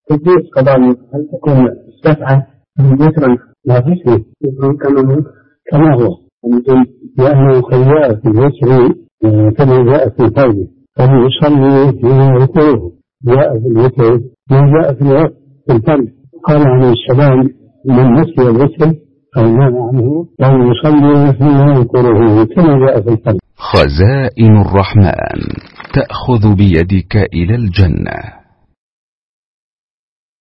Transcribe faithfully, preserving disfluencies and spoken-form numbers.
تجوز قضاء هل تكون السبعة وترا لا تسوي كما كما هو لأنه خيار في الوتر كما جاء في قوله فهو يصلي فيما يذكره جاء في الوتر ما جاء في الوقت في الفرد قال عليه السلام من نسي الوتر أو نام عنه فهو يصلي فيما يذكره كما جاء في الفرد. خزائن الرحمن تأخذ بيدك إلى الجنة.